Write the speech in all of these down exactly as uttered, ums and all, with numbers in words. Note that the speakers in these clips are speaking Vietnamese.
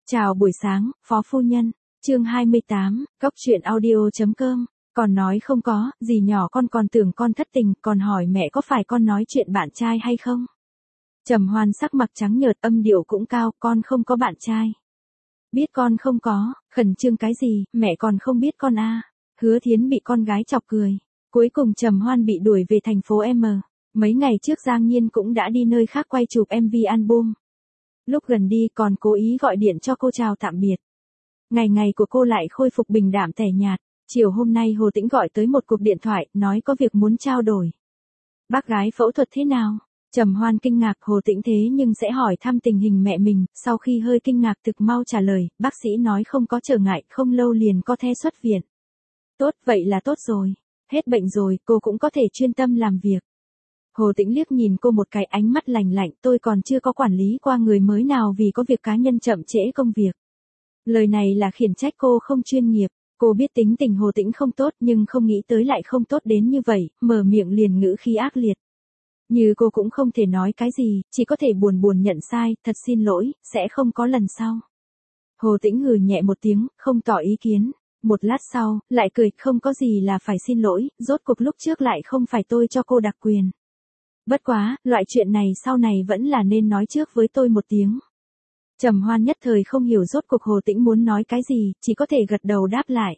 Chào buổi sáng, Phó Phu Nhân. Chương hai mươi tám, Cóc truyện audio chấm com. Còn nói không có, dì nhỏ con còn tưởng con thất tình, còn hỏi mẹ có phải con nói chuyện bạn trai hay không. Trầm Hoan sắc mặt trắng nhợt, âm điệu cũng cao, con không có bạn trai. Biết con không có, khẩn trương cái gì, mẹ còn không biết con à. Hứa Thiến bị con gái chọc cười. Cuối cùng Trầm Hoan bị đuổi về thành phố M. Mấy ngày trước Giang Nhiên cũng đã đi nơi khác quay chụp em vê album. Lúc gần đi còn cố ý gọi điện cho cô chào tạm biệt. Ngày ngày của cô lại khôi phục bình đạm tẻ nhạt. Chiều hôm nay Hồ Tĩnh gọi tới một cuộc điện thoại, nói có việc muốn trao đổi. Bác gái phẫu thuật thế nào? Trầm Hoan kinh ngạc, Hồ Tĩnh thế nhưng sẽ hỏi thăm tình hình mẹ mình, sau khi hơi kinh ngạc thực mau trả lời, bác sĩ nói không có trở ngại, không lâu liền có thể xuất viện. Tốt, vậy là tốt rồi. Hết bệnh rồi, cô cũng có thể chuyên tâm làm việc. Hồ Tĩnh liếc nhìn cô một cái, ánh mắt lạnh lạnh, tôi còn chưa có quản lý qua người mới nào vì có việc cá nhân chậm trễ công việc. Lời này là khiển trách cô không chuyên nghiệp. Cô biết tính tình Hồ Tĩnh không tốt nhưng không nghĩ tới lại không tốt đến như vậy, mở miệng liền ngữ khí ác liệt. Như cô cũng không thể nói cái gì, chỉ có thể buồn buồn nhận sai, thật xin lỗi, sẽ không có lần sau. Hồ Tĩnh hừ nhẹ một tiếng, không tỏ ý kiến. Một lát sau, lại cười, không có gì là phải xin lỗi, rốt cuộc lúc trước lại không phải tôi cho cô đặc quyền. Bất quá, loại chuyện này sau này vẫn là nên nói trước với tôi một tiếng. Trầm Hoan nhất thời không hiểu rốt cuộc Hồ Tĩnh muốn nói cái gì, chỉ có thể gật đầu đáp lại.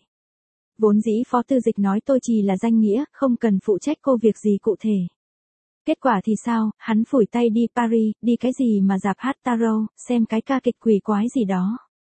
Vốn dĩ Phó Tư Dịch nói tôi chỉ là danh nghĩa, không cần phụ trách cô việc gì cụ thể. Kết quả thì sao, hắn phủi tay đi Paris, đi cái gì mà dạp hát tarot, xem cái ca kịch quỷ quái gì đó.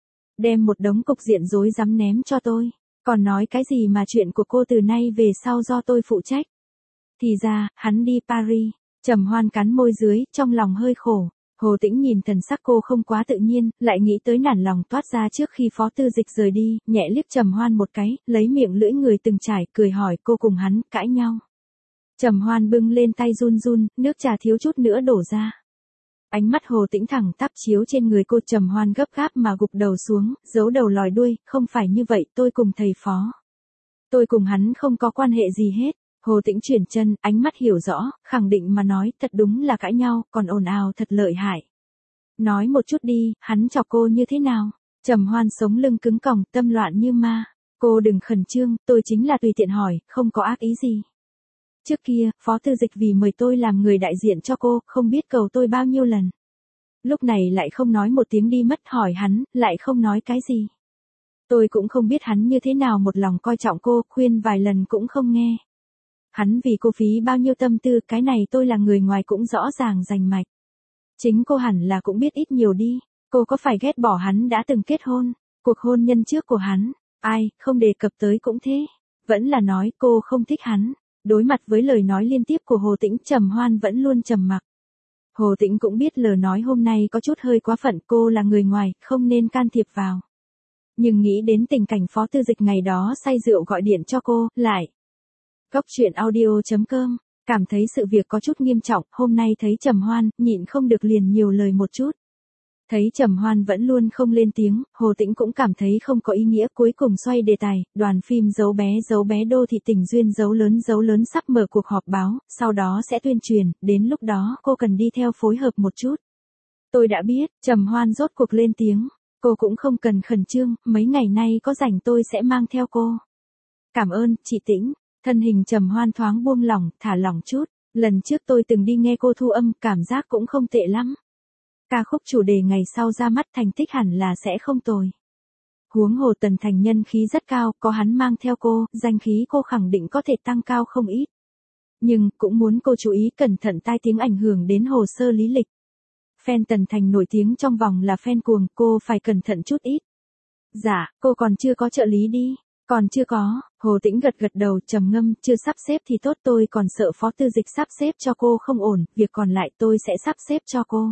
Đem một đống cục diện rối rắm ném cho tôi, còn nói cái gì mà chuyện của cô từ nay về sau do tôi phụ trách. Thì ra, hắn đi Paris. Trầm Hoan cắn môi dưới, trong lòng hơi khổ. Hồ Tĩnh nhìn thần sắc cô không quá tự nhiên, lại nghĩ tới nản lòng toát ra trước khi Phó Tư Dịch rời đi, nhẹ liếc Trầm Hoan một cái, lấy miệng lưỡi người từng trải, cười hỏi cô cùng hắn cãi nhau. Trầm Hoan bưng lên tay run run, nước trà thiếu chút nữa đổ ra. Ánh mắt Hồ Tĩnh thẳng tắp chiếu trên người cô. Trầm Hoan gấp gáp mà gục đầu xuống, giấu đầu lòi đuôi, không phải như vậy, tôi cùng thầy Phó. Tôi cùng hắn không có quan hệ gì hết. Hồ Tĩnh chuyển chân, ánh mắt hiểu rõ, khẳng định mà nói, thật đúng là cãi nhau, còn ồn ào thật lợi hại. Nói một chút đi, hắn chọc cô như thế nào? Trầm Hoan sống lưng cứng còng, tâm loạn như ma. Cô đừng khẩn trương, tôi chính là tùy tiện hỏi, không có ác ý gì. Trước kia, Phó Tư Dịch vì mời tôi làm người đại diện cho cô, không biết cầu tôi bao nhiêu lần. Lúc này lại không nói một tiếng đi mất, hỏi hắn, lại không nói cái gì. Tôi cũng không biết hắn như thế nào một lòng coi trọng cô, khuyên vài lần cũng không nghe. Hắn vì cô phí bao nhiêu tâm tư, cái này tôi là người ngoài cũng rõ ràng rành mạch. Chính cô hẳn là cũng biết ít nhiều đi, cô có phải ghét bỏ hắn đã từng kết hôn, cuộc hôn nhân trước của hắn, ai, không đề cập tới cũng thế. Vẫn là nói cô không thích hắn. Đối mặt với lời nói liên tiếp của Hồ Tĩnh, Trầm Hoan vẫn luôn trầm mặc. Hồ Tĩnh cũng biết lời nói hôm nay có chút hơi quá phận, cô là người ngoài, không nên can thiệp vào. Nhưng nghĩ đến tình cảnh Phó Tư Dịch ngày đó say rượu gọi điện cho cô, lại. Cóc truyện audio chấm com, cảm thấy sự việc có chút nghiêm trọng, hôm nay thấy Trầm Hoan, nhịn không được liền nhiều lời một chút. Thấy Trầm Hoan vẫn luôn không lên tiếng, Hồ Tĩnh cũng cảm thấy không có ý nghĩa, cuối cùng xoay đề tài, đoàn phim Dấu bé Dấu bé Đô thị tình duyên Dấu lớn Dấu lớn sắp mở cuộc họp báo, sau đó sẽ tuyên truyền, đến lúc đó cô cần đi theo phối hợp một chút. Tôi đã biết, Trầm Hoan rốt cuộc lên tiếng, cô cũng không cần khẩn trương, mấy ngày nay có rảnh tôi sẽ mang theo cô. Cảm ơn, chị Tĩnh. Thân hình Trầm Hoan thoáng buông lỏng, thả lỏng chút, lần trước tôi từng đi nghe cô thu âm, cảm giác cũng không tệ lắm. Ca khúc chủ đề ngày sau ra mắt thành tích hẳn là sẽ không tồi. Huống hồ Tần Thành nhân khí rất cao, có hắn mang theo cô, danh khí cô khẳng định có thể tăng cao không ít. Nhưng, cũng muốn cô chú ý cẩn thận tai tiếng ảnh hưởng đến hồ sơ lý lịch. Fan Tần Thành nổi tiếng trong vòng là fan cuồng, cô phải cẩn thận chút ít. Dạ, cô còn chưa có trợ lý đi. Còn chưa có, Hồ Tĩnh gật gật đầu, trầm ngâm, chưa sắp xếp thì tốt, tôi còn sợ Phó Tư Dịch sắp xếp cho cô không ổn, việc còn lại tôi sẽ sắp xếp cho cô.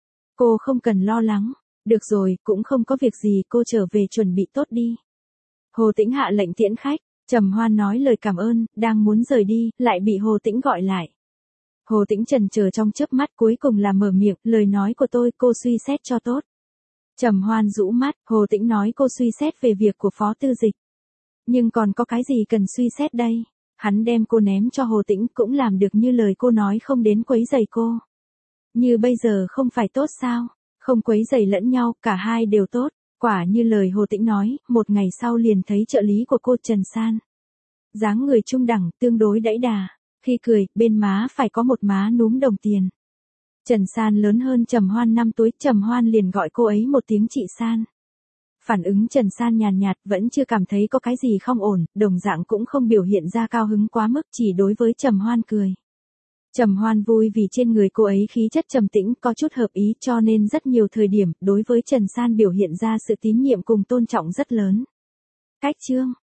Cô không cần lo lắng, được rồi, cũng không có việc gì, cô trở về chuẩn bị tốt đi. Hồ Tĩnh hạ lệnh tiễn khách, Trầm Hoan nói lời cảm ơn, đang muốn rời đi, lại bị Hồ Tĩnh gọi lại. Hồ Tĩnh chần chờ trong chớp mắt, cuối cùng là mở miệng, lời nói của tôi cô suy xét cho tốt. Trầm Hoan rũ mắt, Hồ Tĩnh nói cô suy xét về việc của Phó Tư Dịch. Nhưng còn có cái gì cần suy xét đây? Hắn đem cô ném cho Hồ Tĩnh cũng làm được như lời cô nói, không đến quấy rầy cô. Như bây giờ không phải tốt sao? Không quấy rầy lẫn nhau, cả hai đều tốt. Quả như lời Hồ Tĩnh nói, một ngày sau liền thấy trợ lý của cô Trần San. Dáng người trung đẳng, tương đối đẫy đà. Khi cười, bên má phải có một má núm đồng tiền. Trần San lớn hơn Trầm Hoan năm tuổi, Trầm Hoan liền gọi cô ấy một tiếng chị San. Phản ứng Trần San nhàn nhạt, vẫn chưa cảm thấy có cái gì không ổn, đồng dạng cũng không biểu hiện ra cao hứng quá mức, chỉ đối với Trầm Hoan cười. Trầm Hoan vui vì trên người cô ấy khí chất trầm tĩnh, có chút hợp ý, cho nên rất nhiều thời điểm, đối với Trần San biểu hiện ra sự tín nhiệm cùng tôn trọng rất lớn. Cách chương